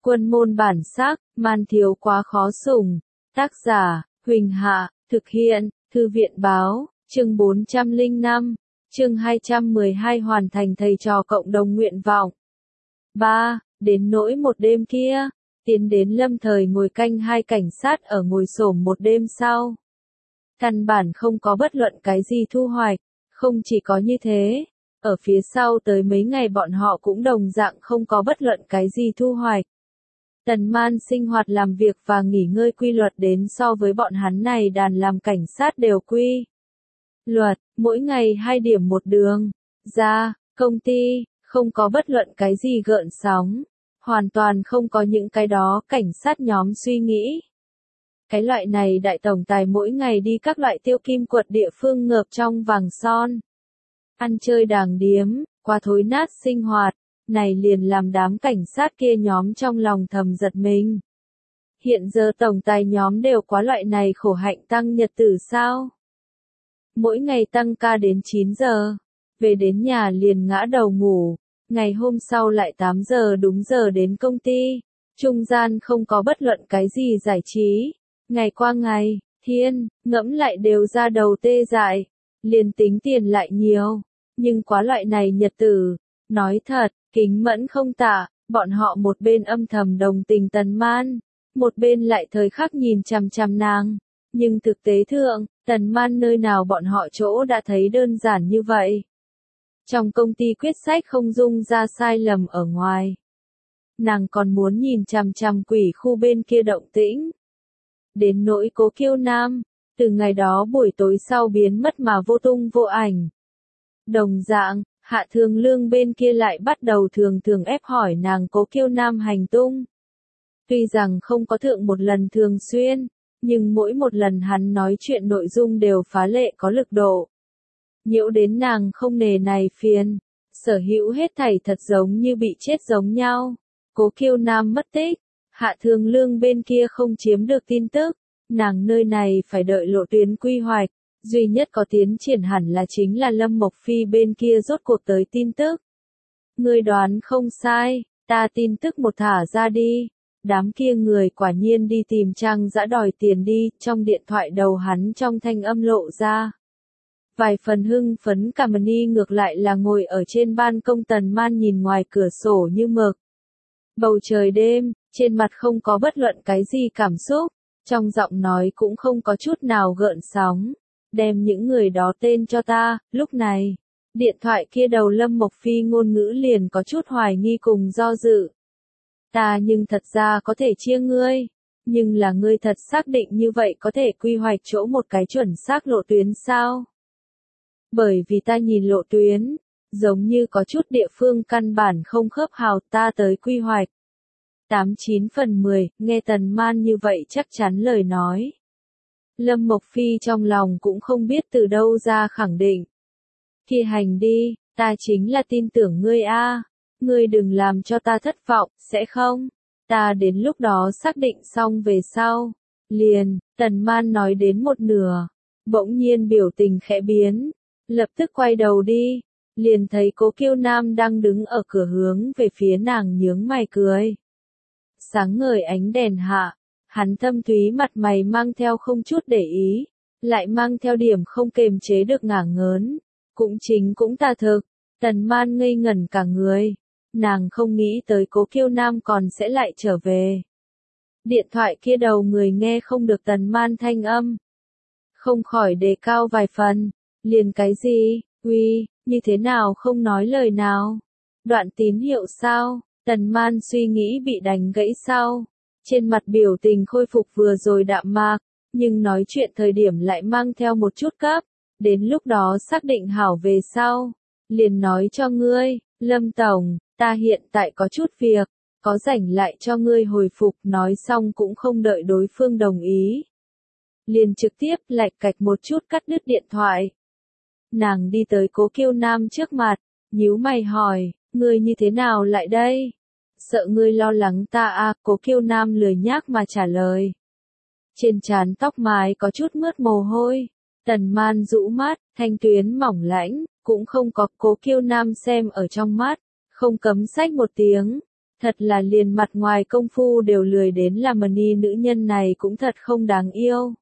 Quân môn bản sắc, man thiếu quá khó sủng. Tác giả, Huỳnh Hạ, thực hiện, Thư viện báo, chương 405, chương 212 hoàn thành thầy trò cộng đồng nguyện vọng. 3. Đến nỗi một đêm kia, tiến đến lâm thời ngồi canh hai cảnh sát ở ngồi xổm một đêm sau. Căn bản không có bất luận cái gì thu hoạch, không chỉ có như thế, ở phía sau tới mấy ngày bọn họ cũng đồng dạng không có bất luận cái gì thu hoạch. Tần Man sinh hoạt làm việc và nghỉ ngơi quy luật đến so với bọn hắn này đàn làm cảnh sát đều quy luật, mỗi ngày 2 điểm một đường, ra, công ty, không có bất luận cái gì gợn sóng, hoàn toàn không có những cái đó cảnh sát nhóm suy nghĩ. Cái loại này đại tổng tài mỗi ngày đi các loại tiêu kim quật địa phương ngợp trong vàng son. Ăn chơi đàng điếm, qua thối nát sinh hoạt, này liền làm đám cảnh sát kia nhóm trong lòng thầm giật mình. Hiện giờ tổng tài nhóm đều quá loại này khổ hạnh tăng nhật tử sao? Mỗi ngày tăng ca đến 9 giờ, về đến nhà liền ngã đầu ngủ, ngày hôm sau lại 8 giờ đúng giờ đến công ty, trung gian không có bất luận cái gì giải trí, ngày qua ngày, thiên, ngẫm lại đều ra đầu tê dại, liền tính tiền lại nhiều, nhưng quá loại này nhật tử, nói thật, kính mẫn không tả, bọn họ một bên âm thầm đồng tình Tần Man, một bên lại thời khắc nhìn chằm chằm nàng, nhưng thực tế thượng, Tần Man nơi nào bọn họ chỗ đã thấy đơn giản như vậy. Trong công ty quyết sách không dung ra sai lầm ở ngoài. Nàng còn muốn nhìn chằm chằm quỷ khu bên kia động tĩnh. Đến nỗi Cố Kiêu Nam, từ ngày đó buổi tối sau biến mất mà vô tung vô ảnh. Đồng dạng, Hạ Thường Lương bên kia lại bắt đầu thường ép hỏi nàng Cố Kiêu Nam hành tung. Tuy rằng không có thượng một lần thường xuyên, nhưng mỗi một lần hắn nói chuyện nội dung đều phá lệ có lực độ. Nhiễu đến nàng không nề này phiền, sở hữu hết thảy thật giống như bị chết giống nhau. Cố Kiêu Nam mất tích, Hạ Thường Lương bên kia không chiếm được tin tức, nàng nơi này phải đợi lộ tuyến quy hoạch, duy nhất có tiến triển hẳn là chính là Lâm Mộc Phi bên kia rốt cuộc tới tin tức. Ngươi đoán không sai, ta tin tức một thả ra đi. Đám kia người quả nhiên đi tìm Trang Dã đòi tiền đi, trong điện thoại đầu hắn trong thanh âm lộ ra. Vài phần hưng phấn Kamani ngược lại là ngồi ở trên ban công Tần Man nhìn ngoài cửa sổ như mực. Bầu trời đêm, trên mặt không có bất luận cái gì cảm xúc, trong giọng nói cũng không có chút nào gợn sóng. Đem những người đó tên cho ta, lúc này, điện thoại kia đầu Lâm Mộc Phi ngôn ngữ liền có chút hoài nghi cùng do dự. Ta nhưng thật ra có thể chia ngươi, nhưng là ngươi thật xác định như vậy có thể quy hoạch chỗ một cái chuẩn xác lộ tuyến sao? Bởi vì ta nhìn lộ tuyến, giống như có chút địa phương căn bản không khớp hào ta tới quy hoạch. 89 phần 10, nghe Tần Man như vậy chắc chắn lời nói. Lâm Mộc Phi trong lòng cũng không biết từ đâu ra khẳng định. Khi hành đi, ta chính là tin tưởng ngươi a. Ngươi đừng làm cho ta thất vọng, sẽ không? Ta đến lúc đó xác định xong về sau. Liền, Tần Man nói đến một nửa. Bỗng nhiên biểu tình khẽ biến. Lập tức quay đầu đi. Liền thấy Cố Kiêu Nam đang đứng ở cửa hướng về phía nàng nhướng mày cười. Sáng ngời ánh đèn hạ. Hắn thâm thúy mặt mày mang theo không chút để ý. Lại mang theo điểm không kềm chế được ngả ngớn. Cũng tà thực. Tần Man ngây ngẩn cả người. Nàng không nghĩ tới Cố Kiêu Nam còn sẽ lại trở về. Điện thoại kia đầu người nghe không được Tần Man thanh âm. Không khỏi đề cao vài phần. Liền cái gì, uy, như thế nào không nói lời nào. Đoạn tín hiệu sao, Tần Man suy nghĩ bị đánh gãy sao. Trên mặt biểu tình khôi phục vừa rồi đạm mạc, nhưng nói chuyện thời điểm lại mang theo một chút cấp. Đến lúc đó xác định hảo về sau. Liền nói cho ngươi, Lâm Tổng. Ta hiện tại có chút việc, có rảnh lại cho ngươi hồi phục, nói xong cũng không đợi đối phương đồng ý. Liền trực tiếp lạch cạch một chút cắt đứt điện thoại. Nàng đi tới Cố Kiêu Nam trước mặt, nhíu mày hỏi, ngươi như thế nào lại đây? Sợ ngươi lo lắng ta à, Cố Kiêu Nam lười nhác mà trả lời. Trên trán tóc mái có chút mướt mồ hôi, Tần Man rũ mắt, thanh tuyến mỏng lãnh, cũng không có Cố Kiêu Nam xem ở trong mắt. Không cấm xách một tiếng, Thật là liền mặt ngoài công phu đều lười đến làm mani, nữ nhân này cũng thật không đáng yêu.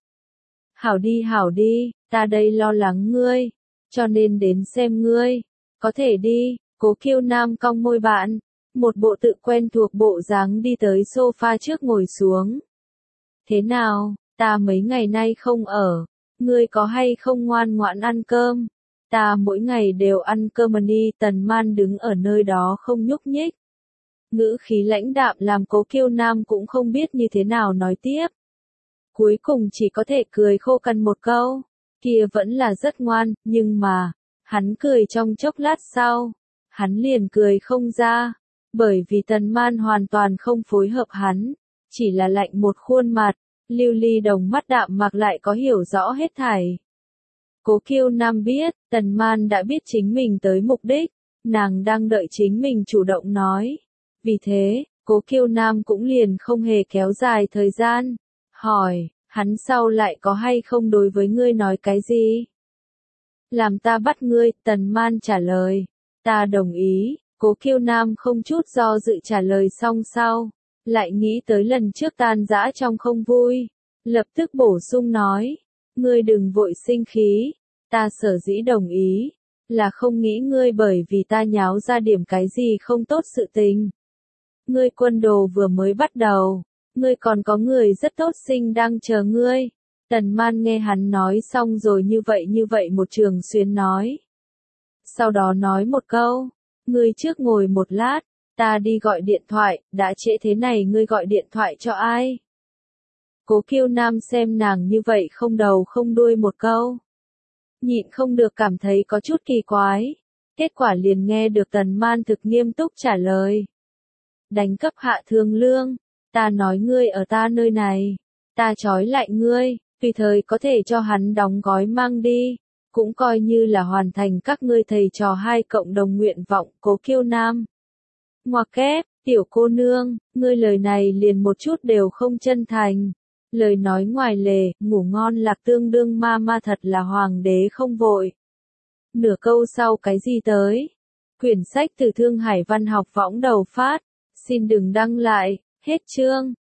Hảo đi, ta đây lo lắng ngươi, cho nên đến xem ngươi. Có thể đi, Cố Kiêu Nam cong môi bạn, một bộ tự quen thuộc bộ dáng đi tới sofa trước ngồi xuống. Thế nào, ta mấy ngày nay không ở, ngươi có hay không ngoan ngoãn ăn cơm? Ta mỗi ngày đều ăn cơm đi. Tần Man đứng ở nơi đó không nhúc nhích. Ngữ khí lãnh đạm làm Cố Kiêu Nam cũng không biết như thế nào nói tiếp. Cuối cùng chỉ có thể cười khô cằn một câu, kia vẫn là rất ngoan, nhưng mà, hắn cười trong chốc lát sau, hắn liền cười không ra, bởi vì Tần Man hoàn toàn không phối hợp hắn, chỉ là lạnh một khuôn mặt, lưu ly đồng mắt đạm mạc lại có hiểu rõ hết thảy. Cố Kiêu Nam biết, Tần Man đã biết chính mình tới mục đích, nàng đang đợi chính mình chủ động nói. Vì thế, Cố Kiêu Nam cũng liền không hề kéo dài thời gian, hỏi, hắn sau lại có hay không đối với ngươi nói cái gì? Làm ta bắt ngươi, Tần Man trả lời. Ta đồng ý, Cố Kiêu Nam không chút do dự trả lời xong sau, lại nghĩ tới lần trước tan rã trong không vui, lập tức bổ sung nói, ngươi đừng vội sinh khí, ta sở dĩ đồng ý, là không nghĩ ngươi bởi vì ta nháo ra điểm cái gì không tốt sự tình. Ngươi quân đồ vừa mới bắt đầu, ngươi còn có người rất tốt sinh đang chờ ngươi. Tần Man nghe hắn nói xong rồi như vậy một trường xuyến nói. Sau đó nói một câu, ngươi trước ngồi một lát, ta đi gọi điện thoại, đã trễ thế này ngươi gọi điện thoại cho ai? Cố Kiêu Nam xem nàng như vậy không đầu không đuôi một câu. Nhịn không được cảm thấy có chút kỳ quái. Kết quả liền nghe được Tần Man thực nghiêm túc trả lời. Đánh cấp hạ thương lương, ta nói ngươi ở ta nơi này, ta trói lại ngươi, tùy thời có thể cho hắn đóng gói mang đi, cũng coi như là hoàn thành các ngươi thầy trò hai cộng đồng nguyện vọng. Cố Kiêu Nam. Ngoặc kép, tiểu cô nương, ngươi lời này liền một chút đều không chân thành. Lời nói ngoài lề, ngủ ngon lạc tương đương ma thật là hoàng đế không vội. Nửa câu sau cái gì tới? Quyển sách từ Thương Hải Văn học võng đầu phát. Xin đừng đăng lại, hết chương.